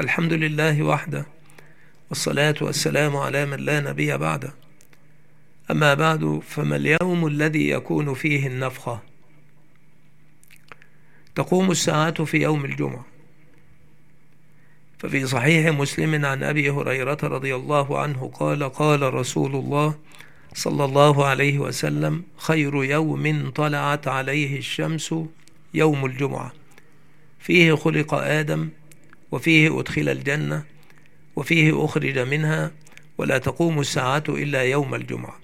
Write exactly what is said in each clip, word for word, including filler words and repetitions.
الحمد لله وحده، والصلاة والسلام على من لا نبي بعده. أما بعد، فما اليوم الذي يكون فيه النفخة؟ تقوم الساعة في يوم الجمعة. ففي صحيح مسلم عن أبي هريرة رضي الله عنه قال: قال رسول الله صلى الله عليه وسلم: خير يوم طلعت عليه الشمس يوم الجمعة، فيه خلق آدم، وفيه أدخل الجنة، وفيه أخرج منها، ولا تقوم الساعة إلا يوم الجمعة.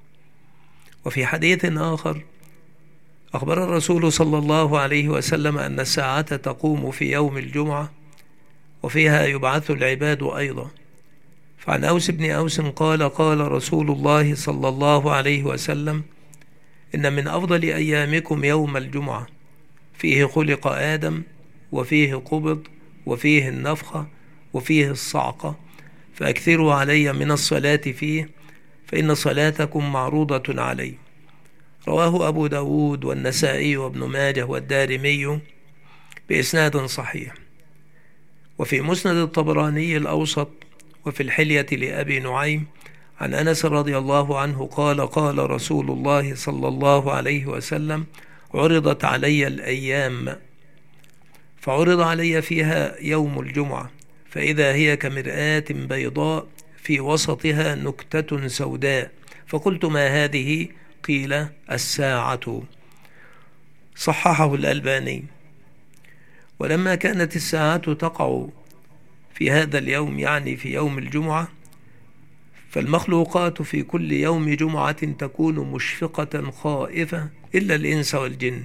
وفي حديث آخر أخبر الرسول صلى الله عليه وسلم أن الساعة تقوم في يوم الجمعة، وفيها يبعث العباد أيضا. فعن أوس بن أوس قال: قال رسول الله صلى الله عليه وسلم: إن من أفضل أيامكم يوم الجمعة، فيه خلق آدم، وفيه قبض، وفيه النفخة، وفيه الصعقة، فأكثروا علي من الصلاة فيه، فإن صلاتكم معروضة علي. رواه أبو داود والنسائي وابن ماجه والدارمي بإسناد صحيح. وفي مسند الطبراني الأوسط وفي الحلية لأبي نعيم عن أنس رضي الله عنه قال: قال رسول الله صلى الله عليه وسلم: عرضت علي الأيام، فعرض علي فيها يوم الجمعة، فإذا هي كمرآة بيضاء في وسطها نكتة سوداء، فقلت: ما هذه؟ قيل: الساعة. صححه الألباني. ولما كانت الساعة تقع في هذا اليوم، يعني في يوم الجمعة، فالمخلوقات في كل يوم جمعة تكون مشفقة خائفة إلا الإنس والجن.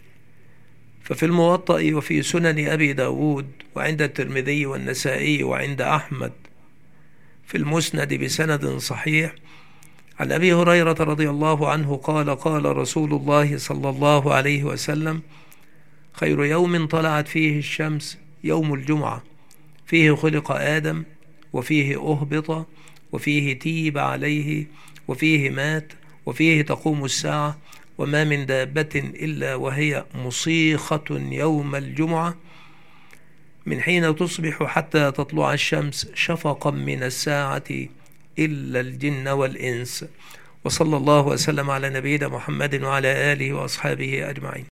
ففي الموطأ وفي سنن أبي داود وعند الترمذي والنسائي وعند أحمد في المسند بسند صحيح عن أبي هريرة رضي الله عنه قال: قال رسول الله صلى الله عليه وسلم: خير يوم طلعت فيه الشمس يوم الجمعة، فيه خلق آدم، وفيه أهبط، وفيه تيب عليه، وفيه مات، وفيه تقوم الساعة، وما من دابة إلا وهي مصيخة يوم الجمعة، من حين تصبح حتى تطلع الشمس شفقا من الساعة إلا الجن والإنس. وصلى الله وسلم على نبينا محمد وعلى آله وأصحابه أجمعين.